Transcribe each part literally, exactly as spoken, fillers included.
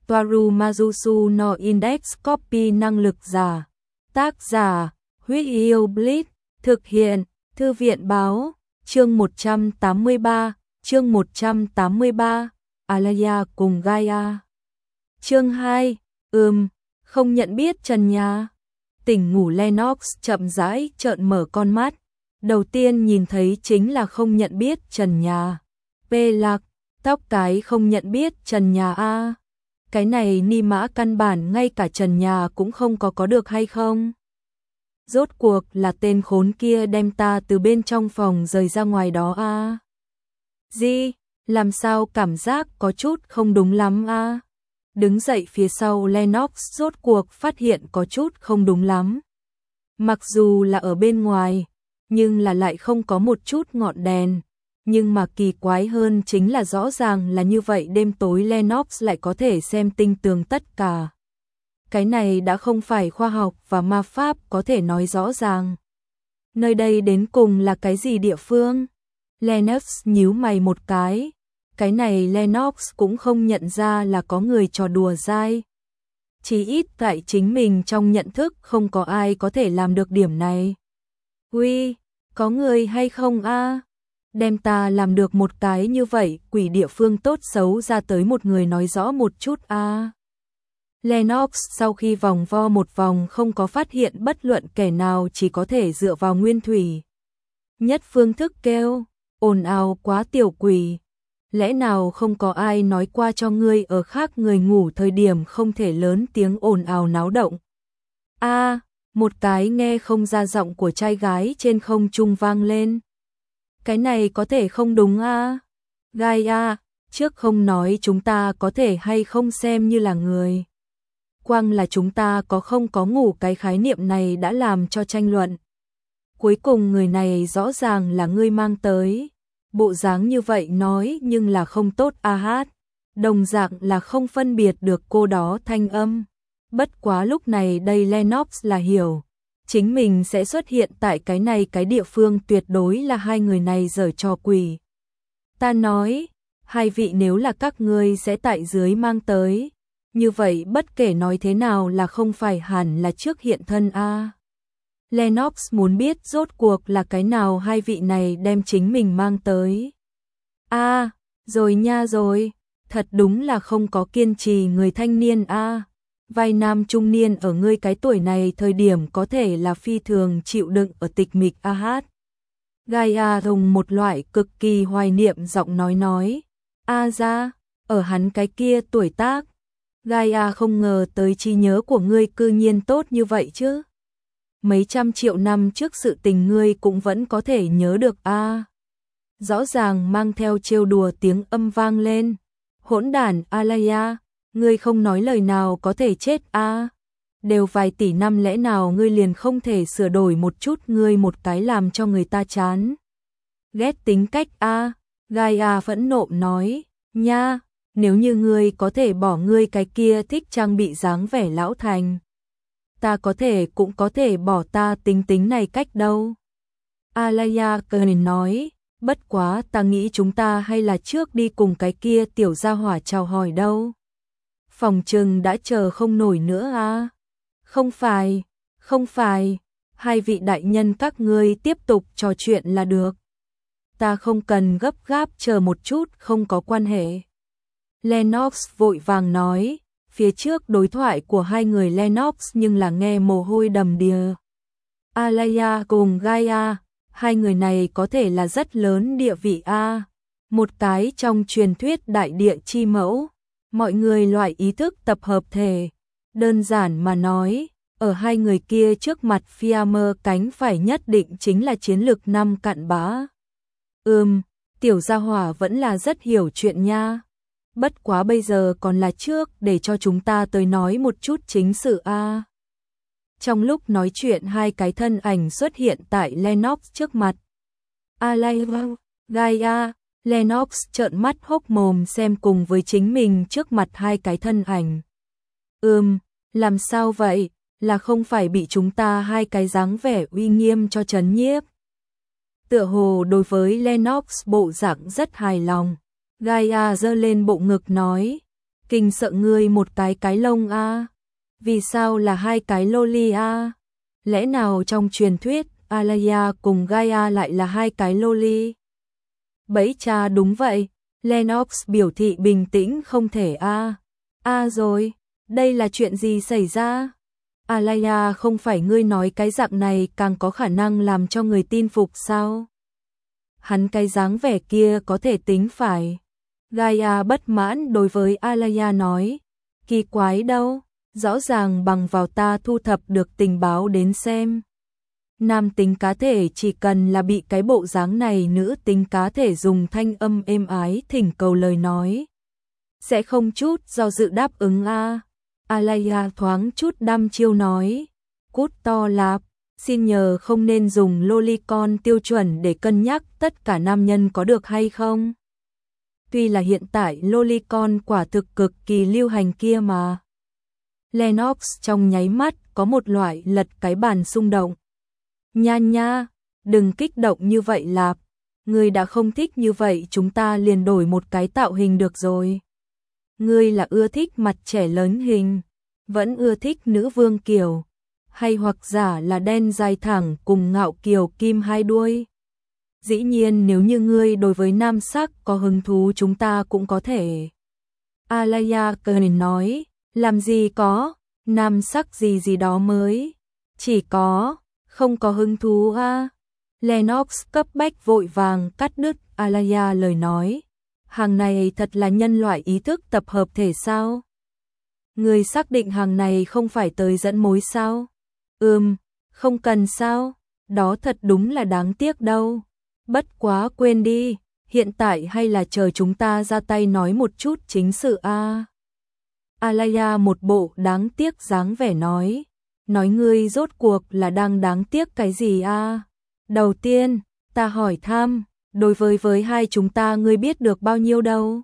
Toaru Majusu no Index Copy năng lực giả. Tác giả, Huyết Yêu Blitz, thực hiện, Thư viện báo, chương một trăm tám mươi ba, chương một trăm tám mươi ba, Alaya cùng Gaia. Chương hai, ừm, không nhận biết trần nhà. Tỉnh ngủ Lennox chậm rãi trợn mở con mắt, đầu tiên nhìn thấy chính là không nhận biết trần nhà. Pê lạc, tóc cái không nhận biết trần nhà a. Cái này ni mã căn bản ngay cả trần nhà cũng không có có được hay không? Rốt cuộc là tên khốn kia đem ta từ bên trong phòng rời ra ngoài đó a. À? Gì? Làm sao cảm giác có chút không đúng lắm a? À? Đứng dậy phía sau Lennox rốt cuộc phát hiện có chút không đúng lắm. Mặc dù là ở bên ngoài, nhưng là lại không có một chút ngọn đèn. Nhưng mà kỳ quái hơn chính là rõ ràng là như vậy đêm tối Lennox lại có thể xem tinh tường tất cả. Cái này đã không phải khoa học và ma pháp có thể nói rõ ràng. Nơi đây đến cùng là cái gì địa phương? Lennox nhíu mày một cái. Cái này Lennox cũng không nhận ra là có người trò đùa dai. Chỉ ít tại chính mình trong nhận thức không có ai có thể làm được điểm này. Uy, có người hay không a? Đem ta làm được một cái như vậy, quỷ địa phương tốt xấu ra tới một người nói rõ một chút a. Lennox sau khi vòng vo một vòng không có phát hiện bất luận kẻ nào, chỉ có thể dựa vào nguyên thủy nhất phương thức kêu, ồn ào quá tiểu quỷ. Lẽ nào không có ai nói qua cho ngươi ở khác người ngủ thời điểm không thể lớn tiếng ồn ào náo động? A, à, một cái nghe không ra giọng của trai gái trên không trung vang lên. Cái này có thể không đúng a. À? Gaia, trước không nói chúng ta có thể hay không xem như là người. Quang là chúng ta có không có ngủ cái khái niệm này đã làm cho tranh luận. Cuối cùng người này rõ ràng là ngươi mang tới. Bộ dáng như vậy nói nhưng là không tốt a hát. Đồng dạng là không phân biệt được cô đó thanh âm. Bất quá lúc này đây Lennox là hiểu. Chính mình sẽ xuất hiện tại cái này cái địa phương tuyệt đối là hai người này giở trò quỷ. Ta nói, hai vị nếu là các ngươi sẽ tại dưới mang tới. Như vậy bất kể nói thế nào là không phải hẳn là trước hiện thân a. À. Lennox muốn biết rốt cuộc là cái nào hai vị này đem chính mình mang tới. A, à, rồi nha rồi, thật đúng là không có kiên trì người thanh niên a. À. Vai nam trung niên ở ngươi cái tuổi này thời điểm có thể là phi thường chịu đựng ở tịch mịch a hát. Gaia dùng một loại cực kỳ hoài niệm giọng nói nói. A ra, ở hắn cái kia tuổi tác. Gaia không ngờ tới trí nhớ của ngươi cư nhiên tốt như vậy chứ. Mấy trăm triệu năm trước sự tình ngươi cũng vẫn có thể nhớ được a. À. Rõ ràng mang theo trêu đùa tiếng âm vang lên. Hỗn đản Alaya, ngươi không nói lời nào có thể chết a. À. Đều vài tỷ năm lẽ nào ngươi liền không thể sửa đổi một chút ngươi một cái làm cho người ta chán. Ghét tính cách a. À. Gaia phẫn nộ nói, nha. Nếu như ngươi có thể bỏ ngươi cái kia thích trang bị dáng vẻ lão thành, ta có thể cũng có thể bỏ ta tính tính này cách đâu. Alaya cười nói, bất quá ta nghĩ chúng ta hay là trước đi cùng cái kia tiểu gia hỏa chào hỏi đâu. Phòng trừng đã chờ không nổi nữa à. Không phải, không phải, hai vị đại nhân các ngươi tiếp tục trò chuyện là được. Ta không cần gấp gáp chờ một chút không có quan hệ. Lennox vội vàng nói, phía trước đối thoại của hai người Lennox nhưng là nghe mồ hôi đầm đìa. Alaya cùng Gaia, hai người này có thể là rất lớn địa vị a, một cái trong truyền thuyết đại địa chi mẫu, mọi người loại ý thức tập hợp thể. Đơn giản mà nói, ở hai người kia trước mặt Fiammer cánh phải nhất định chính là chiến lược năm cặn bã. Ừm, tiểu gia hỏa vẫn là rất hiểu chuyện nha. Bất quá bây giờ còn là trước để cho chúng ta tới nói một chút chính sự a. À. Trong lúc nói chuyện hai cái thân ảnh xuất hiện tại Lennox trước mặt. Alaya, Gaia, Lennox trợn mắt hốc mồm xem cùng với chính mình trước mặt hai cái thân ảnh. Ừm, làm sao vậy? Là không phải bị chúng ta hai cái dáng vẻ uy nghiêm cho trấn nhiếp. Tựa hồ đối với Lennox bộ dạng rất hài lòng. Gaia giơ lên bộ ngực nói, Kinh sợ ngươi một cái cái lông a. Vì sao là hai cái loli a? Lẽ nào trong truyền thuyết Alaya cùng Gaia lại là hai cái loli? Bẫy cha đúng vậy, Lennox biểu thị bình tĩnh không thể a. A rồi, đây là chuyện gì xảy ra? Alaya không phải ngươi nói cái dạng này càng có khả năng làm cho người tin phục sao? Hắn cái dáng vẻ kia có thể tính phải. Gaia bất mãn đối với Alaya nói, kỳ quái đâu, rõ ràng bằng vào ta thu thập được tình báo đến xem. Nam tính cá thể chỉ cần là bị cái bộ dáng này nữ tính cá thể dùng thanh âm êm ái thỉnh cầu lời nói. Sẽ không chút do dự đáp ứng a. Alaya thoáng chút đăm chiêu nói, cút to lạp, xin nhờ không nên dùng lolicon tiêu chuẩn để cân nhắc tất cả nam nhân có được hay không. Tuy là hiện tại lolicon quả thực cực kỳ lưu hành kia mà. Lennox trong nháy mắt có một loại lật cái bàn xung động. Nha nha, đừng kích động như vậy lạp, ngươi đã không thích như vậy chúng ta liền đổi một cái tạo hình được rồi. Ngươi là ưa thích mặt trẻ lớn hình, vẫn ưa thích nữ vương kiểu, hay hoặc giả là đen dài thẳng cùng ngạo kiều kim hai đuôi. Dĩ nhiên nếu như ngươi đối với nam sắc có hứng thú chúng ta cũng có thể. Alaya cười nói, làm gì có, nam sắc gì gì đó mới, chỉ có, không có hứng thú a. Lennox cấp bách vội vàng cắt đứt Alaya lời nói. Hàng này thật là nhân loại ý thức tập hợp thể sao? Người xác định hàng này không phải tới dẫn mối sao? Ừm, không cần sao? Đó thật đúng là đáng tiếc đâu. Bất quá quên đi, hiện tại hay là chờ chúng ta ra tay nói một chút chính sự a. À. Alaya một bộ đáng tiếc dáng vẻ nói, nói ngươi rốt cuộc là đang đáng tiếc cái gì a? À? Đầu tiên, ta hỏi thăm, đối với với hai chúng ta ngươi biết được bao nhiêu đâu?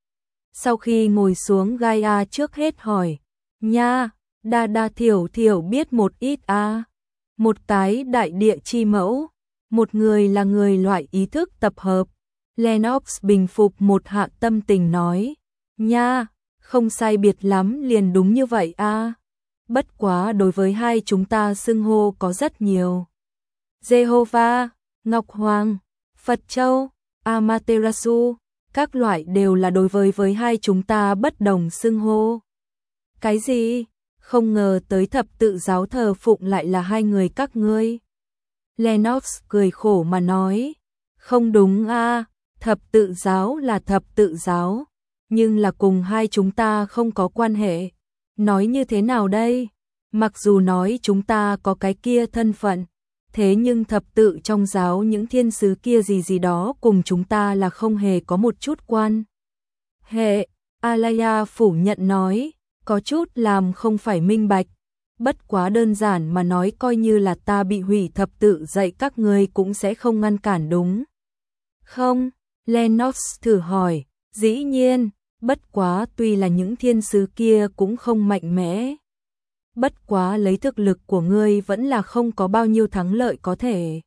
Sau khi ngồi xuống Gaia trước hết hỏi, nha, đa đa thiểu thiểu biết một ít a. À. Một cái đại địa chi mẫu, một người là người loại ý thức tập hợp. Lennox bình phục một hạ tâm tình nói, nha, không sai biệt lắm liền đúng như vậy a. À. Bất quá đối với hai chúng ta xưng hô có rất nhiều. Jehovah, Ngọc Hoàng, Phật Châu, Amaterasu, các loại đều là đối với với hai chúng ta bất đồng xưng hô. Cái gì? Không ngờ tới thập tự giáo thờ phụng lại là hai người các ngươi. Lennox cười khổ mà nói, không đúng a, à, thập tự giáo là thập tự giáo, nhưng là cùng hai chúng ta không có quan hệ. Nói như thế nào đây? Mặc dù nói chúng ta có cái kia thân phận, thế nhưng thập tự trong giáo những thiên sứ kia gì gì đó cùng chúng ta là không hề có một chút quan hệ. Alaya phủ nhận nói, có chút làm không phải minh bạch. Bất quá đơn giản mà nói coi như là ta bị hủy thập tự dạy các ngươi cũng sẽ không ngăn cản đúng không? Lennox thử hỏi, dĩ nhiên, bất quá tuy là những thiên sứ kia cũng không mạnh mẽ. Bất quá lấy thực lực của ngươi vẫn là không có bao nhiêu thắng lợi có thể.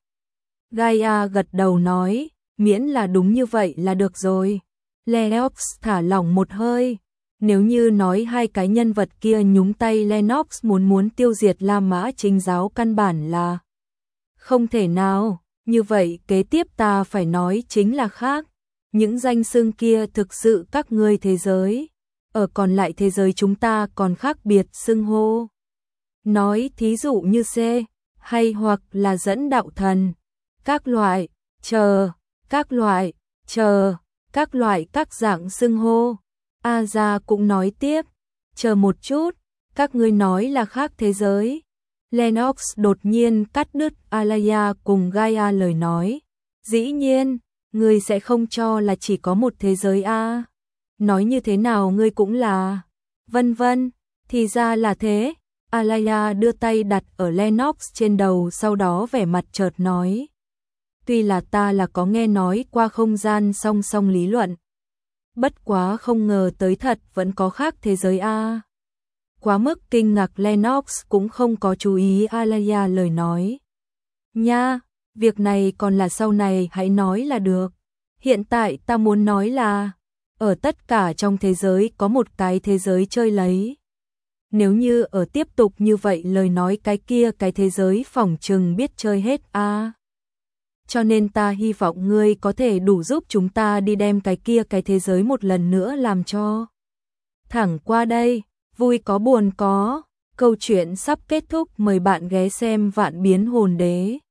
Gaia gật đầu nói, miễn là đúng như vậy là được rồi. Lennox thả lỏng một hơi. Nếu như nói hai cái nhân vật kia nhúng tay Lennox muốn muốn tiêu diệt La Mã Chính giáo căn bản là không thể nào, như vậy kế tiếp ta phải nói chính là khác. Những danh xưng kia thực sự các ngươi thế giới, ở còn lại thế giới chúng ta còn khác biệt xưng hô. Nói thí dụ như C, hay hoặc là dẫn đạo thần, các loại, chờ, các loại, chờ, các loại các dạng xưng hô. Aza cũng nói tiếp, chờ một chút, các ngươi nói là khác thế giới. Lennox đột nhiên cắt đứt Alaya cùng Gaia lời nói. Dĩ nhiên, ngươi sẽ không cho là chỉ có một thế giới a. À. Nói như thế nào ngươi cũng là. Vân vân, thì ra là thế. Alaya đưa tay đặt ở Lennox trên đầu sau đó vẻ mặt chợt nói. Tuy là ta là có nghe nói qua không gian song song lý luận. Bất quá không ngờ tới thật vẫn có khác thế giới a. À. Quá mức kinh ngạc Lennox cũng không có chú ý Alaya lời nói. Nha, việc này còn là sau này hãy nói là được. Hiện tại ta muốn nói là, ở tất cả trong thế giới có một cái thế giới chơi lấy. Nếu như ở tiếp tục như vậy lời nói cái kia cái thế giới phỏng chừng biết chơi hết a. À. Cho nên ta hy vọng ngươi có thể đủ giúp chúng ta đi đem cái kia cái thế giới một lần nữa làm cho. Thẳng qua đây, vui có buồn có, câu chuyện sắp kết thúc, mời bạn ghé xem Vạn Biến Hồn Đế.